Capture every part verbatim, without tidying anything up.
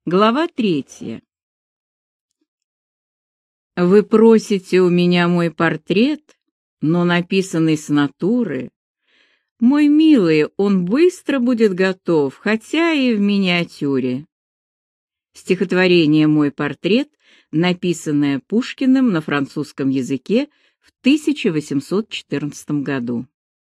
Глава третья. Вы просите у меня мой портрет, но написанный с натуры. Мой милый, он быстро будет готов, хотя и в миниатюре. Стихотворение «Мой портрет», написанное Пушкиным на французском языке в тысяча восемьсот четырнадцатом году.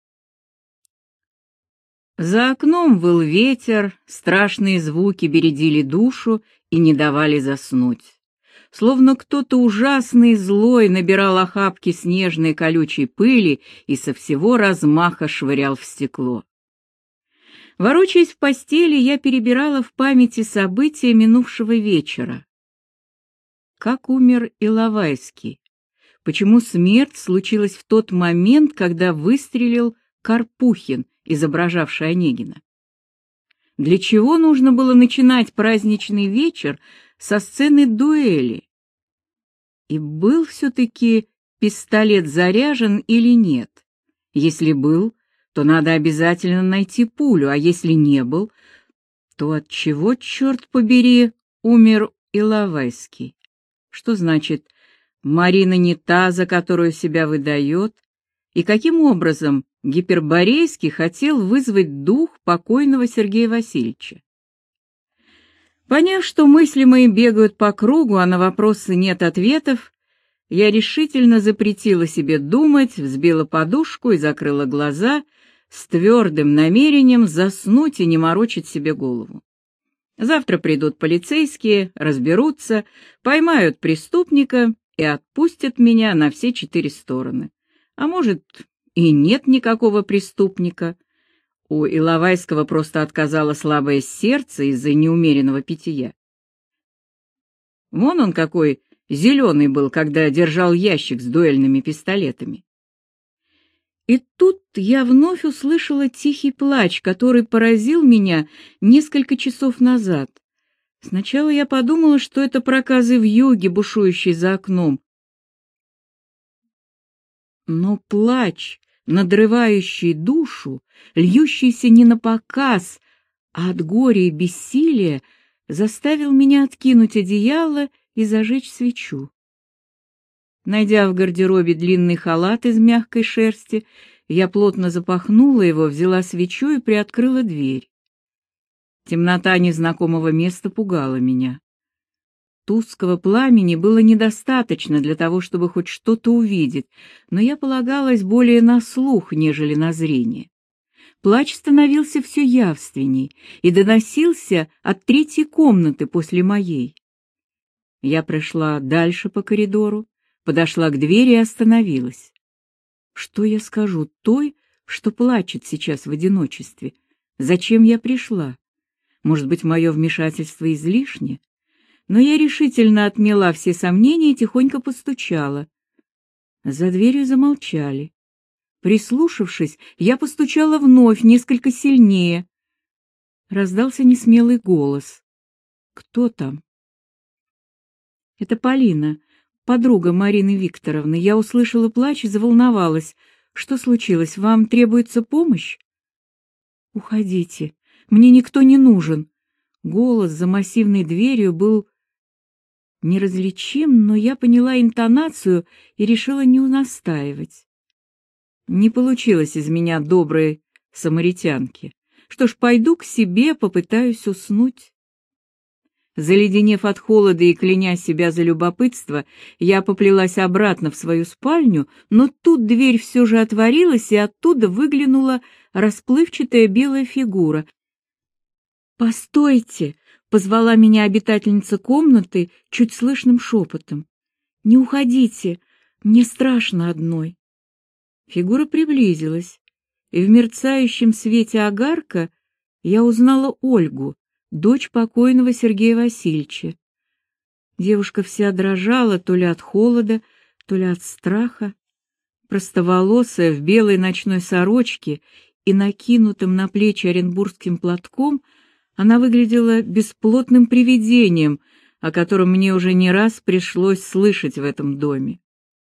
За окном выл ветер, страшные звуки бередили душу и не давали заснуть. Словно кто-то ужасный и злой набирал охапки снежной колючей пыли и со всего размаха швырял в стекло. Ворочаясь в постели, я перебирала в памяти события минувшего вечера. Как умер Иловайский? Почему смерть случилась в тот момент, когда выстрелил Карпухин, изображавший Онегина? Для чего нужно было начинать праздничный вечер со сцены дуэли? И был все-таки пистолет заряжен или нет? Если был, то надо обязательно найти пулю, а если не был, то от чего, черт побери, умер Иловайский? Что значит, Марина не та, за которую себя выдает? И каким образом Гиперборейский хотел вызвать дух покойного Сергея Васильевича? Поняв, что мысли мои бегают по кругу, а на вопросы нет ответов, я решительно запретила себе думать, взбила подушку и закрыла глаза с твердым намерением заснуть и не морочить себе голову. Завтра придут полицейские, разберутся, поймают преступника и отпустят меня на все четыре стороны. А может, и нет никакого преступника. У Иловайского просто отказало слабое сердце из-за неумеренного питья. Вон он какой зеленый был, когда держал ящик с дуэльными пистолетами. И тут я вновь услышала тихий плач, который поразил меня несколько часов назад. Сначала я подумала, что это проказы вьюги, бушующие за окном. Но плач, надрывающий душу, льющийся не напоказ, а от горя и бессилия, заставил меня откинуть одеяло и зажечь свечу. Найдя в гардеробе длинный халат из мягкой шерсти, я плотно запахнула его, взяла свечу и приоткрыла дверь. Темнота незнакомого места пугала меня. Тусклого пламени было недостаточно для того, чтобы хоть что-то увидеть, но я полагалась более на слух, нежели на зрение. Плач становился все явственней и доносился от третьей комнаты после моей. Я прошла дальше по коридору, подошла к двери и остановилась. Что я скажу той, что плачет сейчас в одиночестве? Зачем я пришла? Может быть, мое вмешательство излишне? Но я решительно отмела все сомнения и тихонько постучала. За дверью замолчали. Прислушавшись, я постучала вновь, несколько сильнее. Раздался несмелый голос. «Кто там?» «Это Полина, подруга Марины Викторовны. Я услышала плач и заволновалась. Что случилось? Вам требуется помощь?» «Уходите. Мне никто не нужен». Голос за массивной дверью был неразличим, но я поняла интонацию и решила не настаивать. Не получилось из меня доброй самаритянки. Что ж, пойду к себе, попытаюсь уснуть. Заледенев от холода и кляня себя за любопытство, я поплелась обратно в свою спальню, но тут дверь все же отворилась, и оттуда выглянула расплывчатая белая фигура. «Постойте!» — позвала меня обитательница комнаты чуть слышным шепотом. «Не уходите, мне страшно одной». Фигура приблизилась, и в мерцающем свете огарка я узнала Ольгу, дочь покойного Сергея Васильевича. Девушка вся дрожала то ли от холода, то ли от страха. Простоволосая, в белой ночной сорочке и накинутым на плечи оренбургским платком, она выглядела бесплотным привидением, о котором мне уже не раз пришлось слышать в этом доме.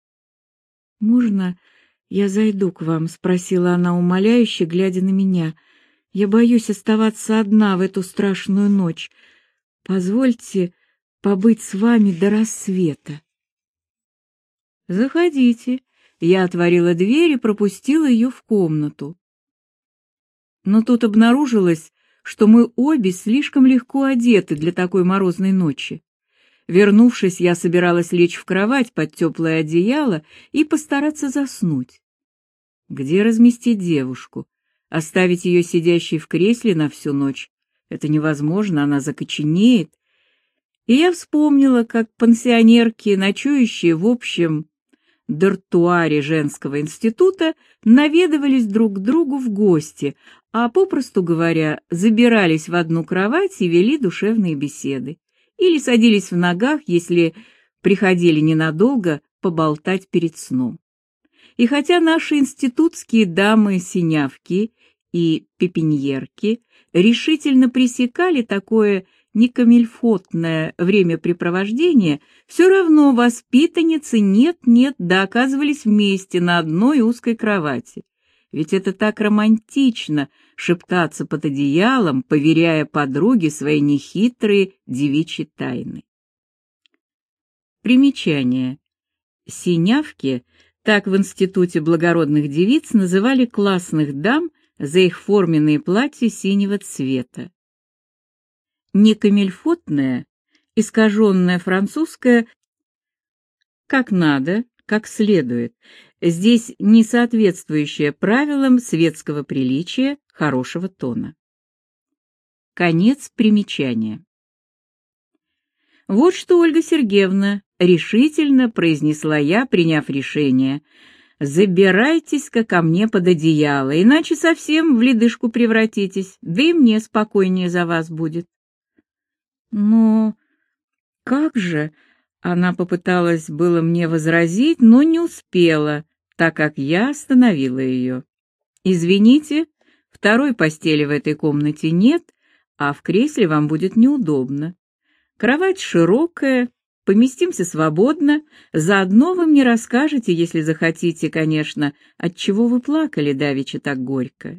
«Можно я зайду к вам?» — спросила она умоляюще, глядя на меня. «Я боюсь оставаться одна в эту страшную ночь. Позвольте побыть с вами до рассвета. Заходите. Я отворила дверь и пропустила ее в комнату. Но тут обнаружилось, что мы обе слишком легко одеты для такой морозной ночи. Вернувшись, я собиралась лечь в кровать под теплое одеяло и постараться заснуть. Где разместить девушку? Оставить ее сидящей в кресле на всю ночь? Это невозможно, она закоченеет. И я вспомнила, как пансионерки, ночующие в общем дартуаре женского института, наведывались друг к другу в гости, а, попросту говоря, забирались в одну кровать и вели душевные беседы. Или садились в ногах, если приходили ненадолго поболтать перед сном. И хотя наши институтские дамы-синявки и пепеньерки решительно пресекали такое некамильфотное времяпрепровождение, все равно воспитанницы нет-нет да оказывались вместе на одной узкой кровати. Ведь это так романтично — шептаться под одеялом, поверяя подруге свои нехитрые девичьи тайны. Примечание. Синявки — так в Институте благородных девиц называли классных дам за их форменные платья синего цвета. Некамильфотное, искаженное французское, как надо, как следует, здесь не соответствующее правилам светского приличия, хорошего тона. Конец примечания. Вот что, Ольга Сергеевна, решительно произнесла я, приняв решение. Забирайтесь-ка ко мне под одеяло, иначе совсем в ледышку превратитесь, да и мне спокойнее за вас будет. Но как же? Она попыталась было мне возразить, но не успела, так как я остановила ее. Извините, второй постели в этой комнате нет, а в кресле вам будет неудобно. Кровать широкая, поместимся свободно, заодно вы мне расскажете, если захотите, конечно, отчего вы плакали давеча так горько.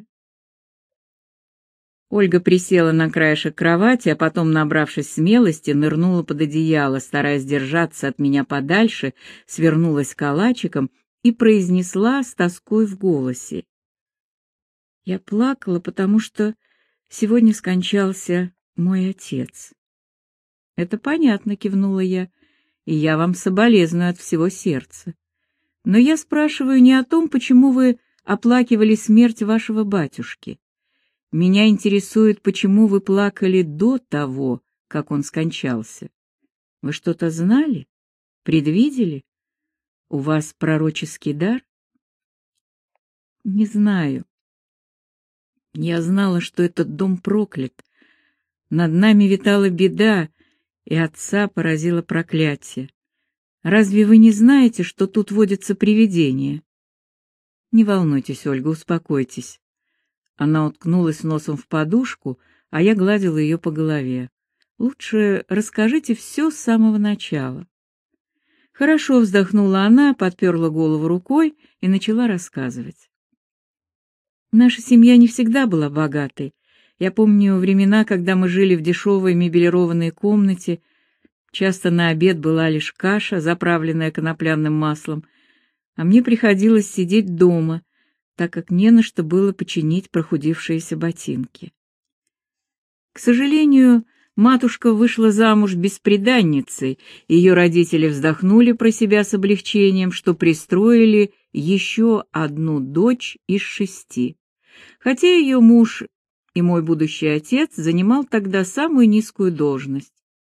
Ольга присела на краешек кровати, а потом, набравшись смелости, нырнула под одеяло, стараясь держаться от меня подальше, свернулась калачиком и произнесла с тоской в голосе: «Я плакала, потому что сегодня скончался мой отец». «Это понятно», — кивнула я, — «и я вам соболезную от всего сердца. Но я спрашиваю не о том, почему вы оплакивали смерть вашего батюшки. Меня интересует, почему вы плакали до того, как он скончался. Вы что-то знали? Предвидели? У вас пророческий дар?» «Не знаю. Я знала, что этот дом проклят. Над нами витала беда, и отца поразило проклятие. Разве вы не знаете, что тут водятся привидения?» «Не волнуйтесь, Ольга, успокойтесь». Она уткнулась носом в подушку, а я гладила ее по голове. «Лучше расскажите все с самого начала». «Хорошо», — вздохнула она, подперла голову рукой и начала рассказывать. «Наша семья не всегда была богатой. Я помню времена, когда мы жили в дешевой мебелированной комнате. Часто на обед была лишь каша, заправленная конопляным маслом, а мне приходилось сидеть дома, так как не на что было починить прохудившиеся ботинки. К сожалению, матушка вышла замуж бесприданницей, ее родители вздохнули про себя с облегчением, что пристроили еще одну дочь из шести, хотя ее муж и мой будущий отец занимал тогда самую низкую должность.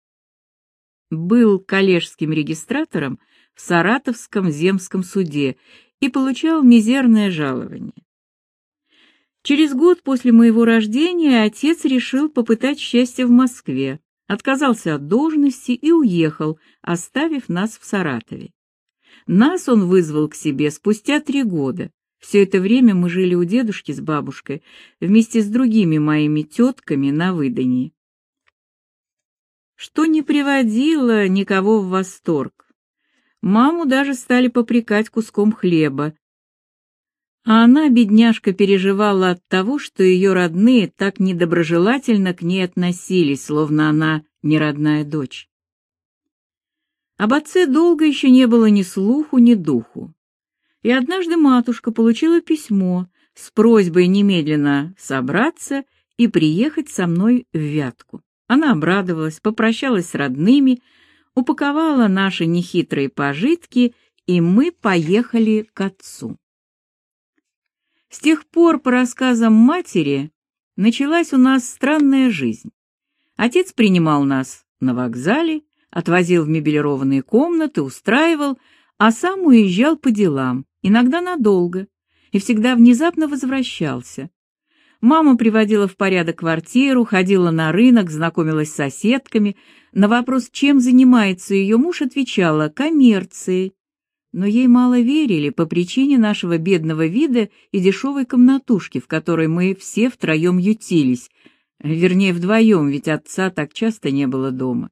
Был коллежским регистратором в Саратовском земском суде и получал мизерное жалование. Через год после моего рождения отец решил попытать счастье в Москве, отказался от должности и уехал, оставив нас в Саратове. Нас он вызвал к себе спустя три года. Все это время мы жили у дедушки с бабушкой вместе с другими моими тетками на выданье, что не приводило никого в восторг. Маму даже стали попрекать куском хлеба, а она, бедняжка, переживала от того, что ее родные так недоброжелательно к ней относились, словно она неродная дочь. Об отце долго еще не было ни слуху, ни духу. И однажды матушка получила письмо с просьбой немедленно собраться и приехать со мной в Вятку. Она обрадовалась, попрощалась с родными, упаковала наши нехитрые пожитки, и мы поехали к отцу. С тех пор, по рассказам матери, началась у нас странная жизнь. Отец принимал нас на вокзале, отвозил в мебелированные комнаты, устраивал, а сам уезжал по делам, иногда надолго, и всегда внезапно возвращался. Мама приводила в порядок квартиру, ходила на рынок, знакомилась с соседками. На вопрос, чем занимается ее муж, отвечала: коммерцией. Но ей мало верили по причине нашего бедного вида и дешевой комнатушки, в которой мы все втроем ютились, вернее, вдвоем, ведь отца так часто не было дома.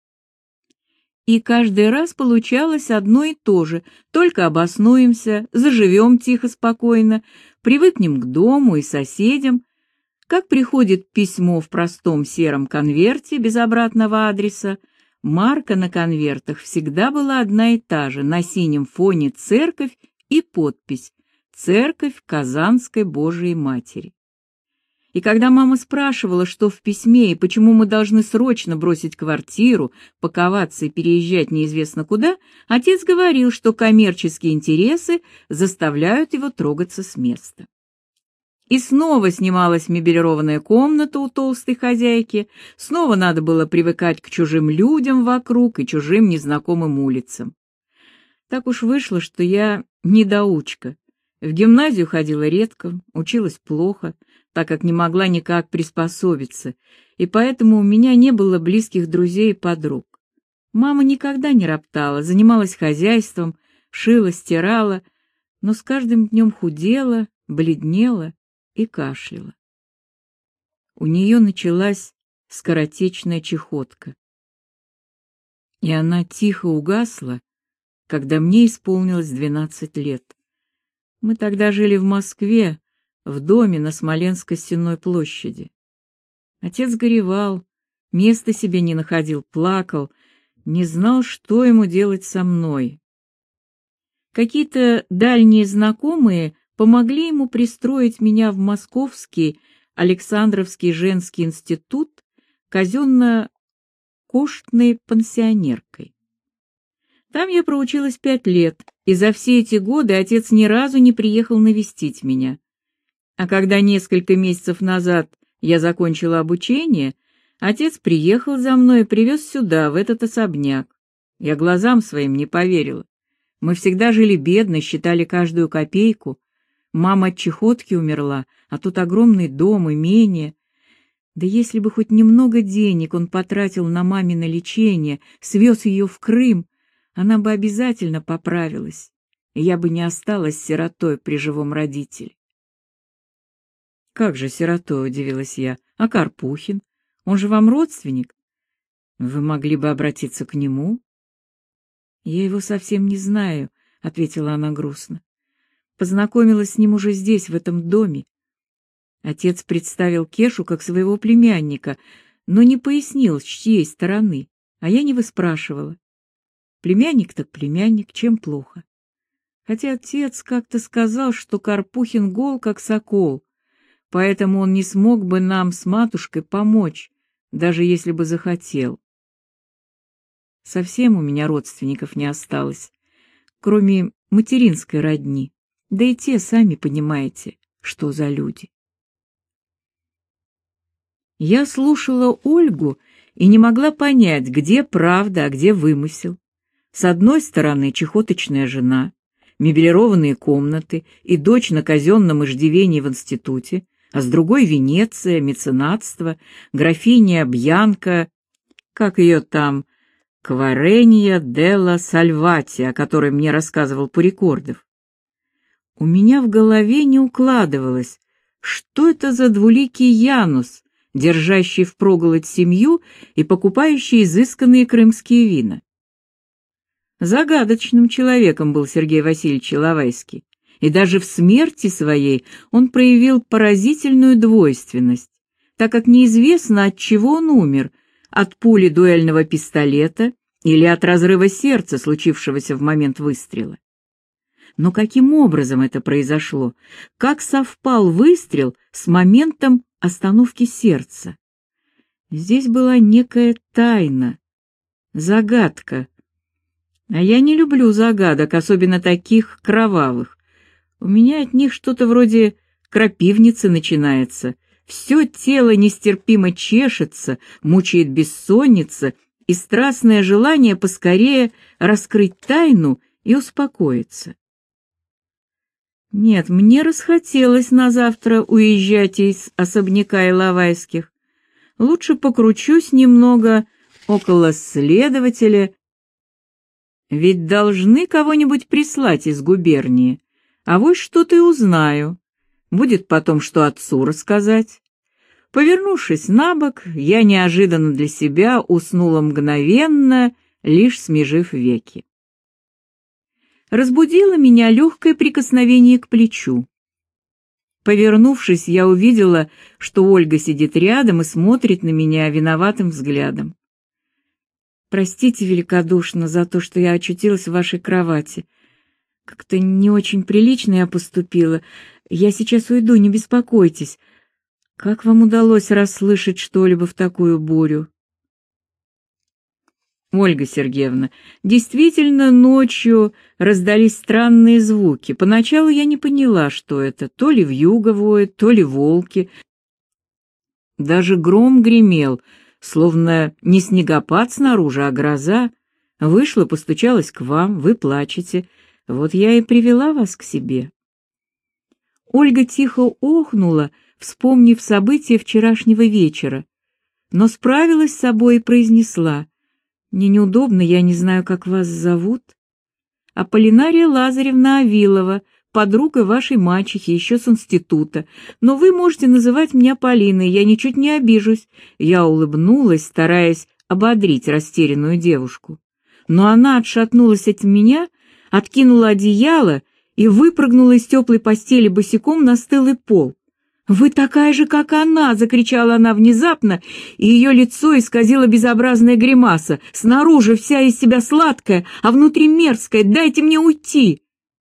И каждый раз получалось одно и то же: только обоснуемся, заживем тихо-спокойно, привыкнем к дому и соседям. Как приходит письмо в простом сером конверте без обратного адреса, марка на конвертах всегда была одна и та же: на синем фоне церковь и подпись «Церковь Казанской Божией Матери». И когда мама спрашивала, что в письме и почему мы должны срочно бросить квартиру, паковаться и переезжать неизвестно куда, отец говорил, что коммерческие интересы заставляют его трогаться с места. И снова снималась мебелированная комната у толстой хозяйки, снова надо было привыкать к чужим людям вокруг и чужим незнакомым улицам. Так уж вышло, что я недоучка. В гимназию ходила редко, училась плохо, так как не могла никак приспособиться, и поэтому у меня не было близких друзей и подруг. Мама никогда не роптала, занималась хозяйством, шила, стирала, но с каждым днем худела, бледнела и кашляла. У нее началась скоротечная чахотка, и она тихо угасла, когда мне исполнилось двенадцать лет. Мы тогда жили в Москве, в доме на Смоленской Сенной площади. Отец горевал, места себе не находил, плакал, не знал, что ему делать со мной. Какие-то дальние знакомые помогли ему пристроить меня в Московский Александровский женский институт казенно-коштной пансионеркой. Там я проучилась пять лет, и за все эти годы отец ни разу не приехал навестить меня. А когда несколько месяцев назад я закончила обучение, отец приехал за мной и привез сюда, в этот особняк. Я глазам своим не поверила. Мы всегда жили бедно, считали каждую копейку. Мама от чахотки умерла, а тут огромный дом, имение. Да если бы хоть немного денег он потратил на мамино лечение, свез ее в Крым, она бы обязательно поправилась, и я бы не осталась сиротой при живом родителе. «Как же сиротой?» — удивилась я. «А Карпухин? Он же вам родственник? Вы могли бы обратиться к нему?» «Я его совсем не знаю», — ответила она грустно. «Познакомилась с ним уже здесь, в этом доме. Отец представил Кешу как своего племянника, но не пояснил, с чьей стороны, а я не выспрашивала. Племянник так племянник, чем плохо? Хотя отец как-то сказал, что Карпухин гол, как сокол, поэтому он не смог бы нам с матушкой помочь, даже если бы захотел. Совсем у меня родственников не осталось, кроме материнской родни, да и те, сами понимаете, что за люди». Я слушала Ольгу и не могла понять, где правда, а где вымысел. С одной стороны чахоточная жена, мебелированные комнаты и дочь на казенном иждивении в институте, а с другой Венеция, меценатство, графиня Бьянка, как ее там, Кваренья делла Сальвати, о которой мне рассказывал Пурикордов. У меня в голове не укладывалось, что это за двуликий Янус, держащий впроголодь семью и покупающий изысканные крымские вина. Загадочным человеком был Сергей Васильевич Иловайский, и даже в смерти своей он проявил поразительную двойственность, так как неизвестно, от чего он умер, от пули дуэльного пистолета или от разрыва сердца, случившегося в момент выстрела. Но каким образом это произошло? Как совпал выстрел с моментом остановки сердца? Здесь была некая тайна, загадка. А я не люблю загадок, особенно таких кровавых. У меня от них что-то вроде крапивницы начинается. Все тело нестерпимо чешется, мучает бессонница и страстное желание поскорее раскрыть тайну и успокоиться. Нет, мне расхотелось на завтра уезжать из особняка Иловайских. Лучше покручусь немного около следователя, ведь должны кого-нибудь прислать из губернии, а вот что-то и узнаю. Будет потом что отцу рассказать. Повернувшись на бок, я неожиданно для себя уснула мгновенно, лишь смежив веки. Разбудило меня легкое прикосновение к плечу. Повернувшись, я увидела, что Ольга сидит рядом и смотрит на меня виноватым взглядом. «Простите великодушно за то, что я очутилась в вашей кровати. Как-то не очень прилично я поступила. Я сейчас уйду, не беспокойтесь. Как вам удалось расслышать что-либо в такую бурю?» Ольга Сергеевна, действительно, ночью раздались странные звуки. Поначалу я не поняла, что это. То ли вьюга воет, то ли волки. Даже гром гремел, словно не снегопад снаружи, а гроза. Вышла, постучалась к вам, вы плачете. Вот я и привела вас к себе. Ольга тихо охнула, вспомнив события вчерашнего вечера, но справилась с собой и произнесла: «Мне неудобно, я не знаю, как вас зовут». «Аполлинария Лазаревна Авилова, подруга вашей мачехи, еще с института. Но вы можете называть меня Полиной, я ничуть не обижусь». Я улыбнулась, стараясь ободрить растерянную девушку. Но она отшатнулась от меня, откинула одеяло и выпрыгнула из теплой постели босиком на стылый пол. «Вы такая же, как она!» — закричала она внезапно, и ее лицо исказило безобразная гримаса. «Снаружи вся из себя сладкая, а внутри мерзкая. Дайте мне уйти!»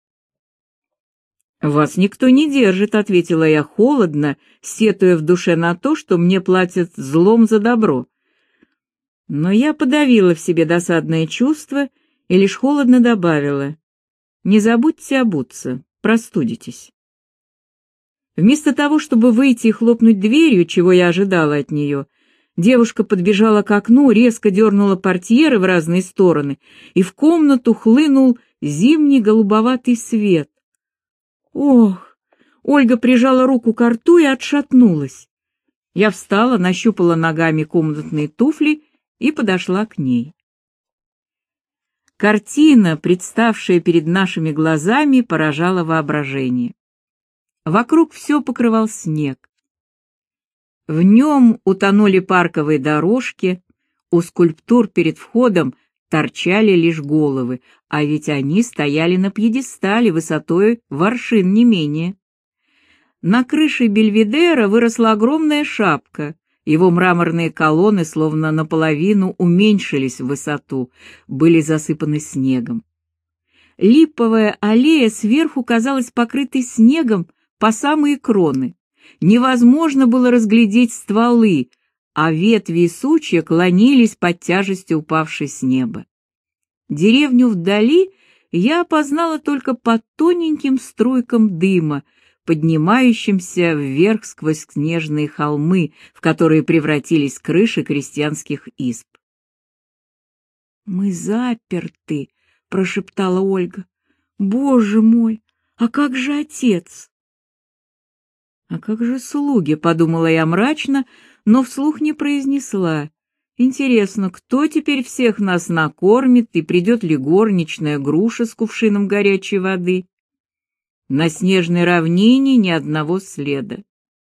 «Вас никто не держит», — ответила я холодно, сетуя в душе на то, что мне платят злом за добро. Но я подавила в себе досадное чувство и лишь холодно добавила: «Не забудьте обуться, простудитесь». Вместо того, чтобы выйти и хлопнуть дверью, чего я ожидала от нее, девушка подбежала к окну, резко дернула портьеры в разные стороны, и в комнату хлынул зимний голубоватый свет. Ох! Ольга прижала руку к рту и отшатнулась. Я встала, нащупала ногами комнатные туфли и подошла к ней. Картина, представшая перед нашими глазами, поражала воображение. Вокруг все покрывал снег. В нем утонули парковые дорожки, у скульптур перед входом торчали лишь головы, а ведь они стояли на пьедестале высотой в аршин не менее. На крыше Бельведера выросла огромная шапка, его мраморные колонны словно наполовину уменьшились в высоту, были засыпаны снегом. Липовая аллея сверху казалась покрытой снегом по самые кроны. Невозможно было разглядеть стволы, а ветви и сучья клонились под тяжестью упавшей с неба. Деревню вдали я опознала только по тоненьким струйкам дыма, поднимающимся вверх сквозь снежные холмы, в которые превратились крыши крестьянских изб. «Мы заперты», — прошептала Ольга. «Боже мой, а как же отец?» «А как же слуги?» — подумала я мрачно, но вслух не произнесла. «Интересно, кто теперь всех нас накормит, и придет ли горничная Груша с кувшином горячей воды?» На снежной равнине ни одного следа.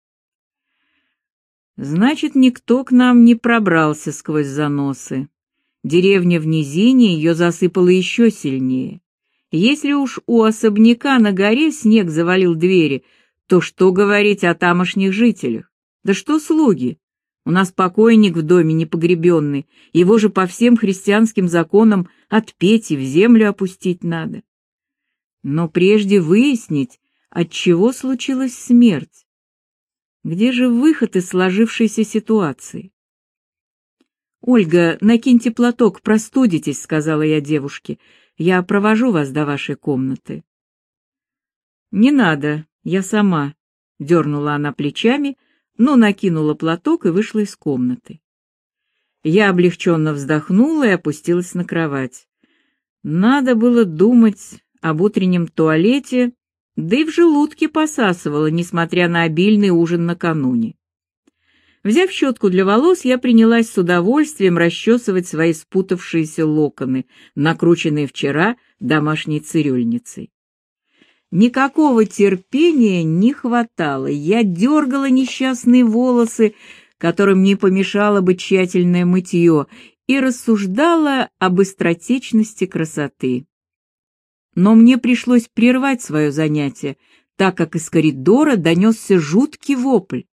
Значит, никто к нам не пробрался сквозь заносы. Деревня в низине ее засыпала еще сильнее. Если уж у особняка на горе снег завалил двери, то что говорить о тамошних жителях? Да что слуги? У нас покойник в доме непогребенный, его же по всем христианским законам отпеть и в землю опустить надо. Но прежде выяснить, от чего случилась смерть. Где же выход из сложившейся ситуации? «Ольга, накиньте платок, простудитесь», — сказала я девушке. «Я провожу вас до вашей комнаты». «Не надо, я сама», — дернула она плечами, но накинула платок и вышла из комнаты. Я облегченно вздохнула и опустилась на кровать. Надо было думать об утреннем туалете, да и в желудке посасывала, несмотря на обильный ужин накануне. Взяв щетку для волос, я принялась с удовольствием расчесывать свои спутавшиеся локоны, накрученные вчера домашней цирюльницей. Никакого терпения не хватало, я дергала несчастные волосы, которым не помешало бы тщательное мытье, и рассуждала об быстротечности красоты. Но мне пришлось прервать свое занятие, так как из коридора донесся жуткий вопль.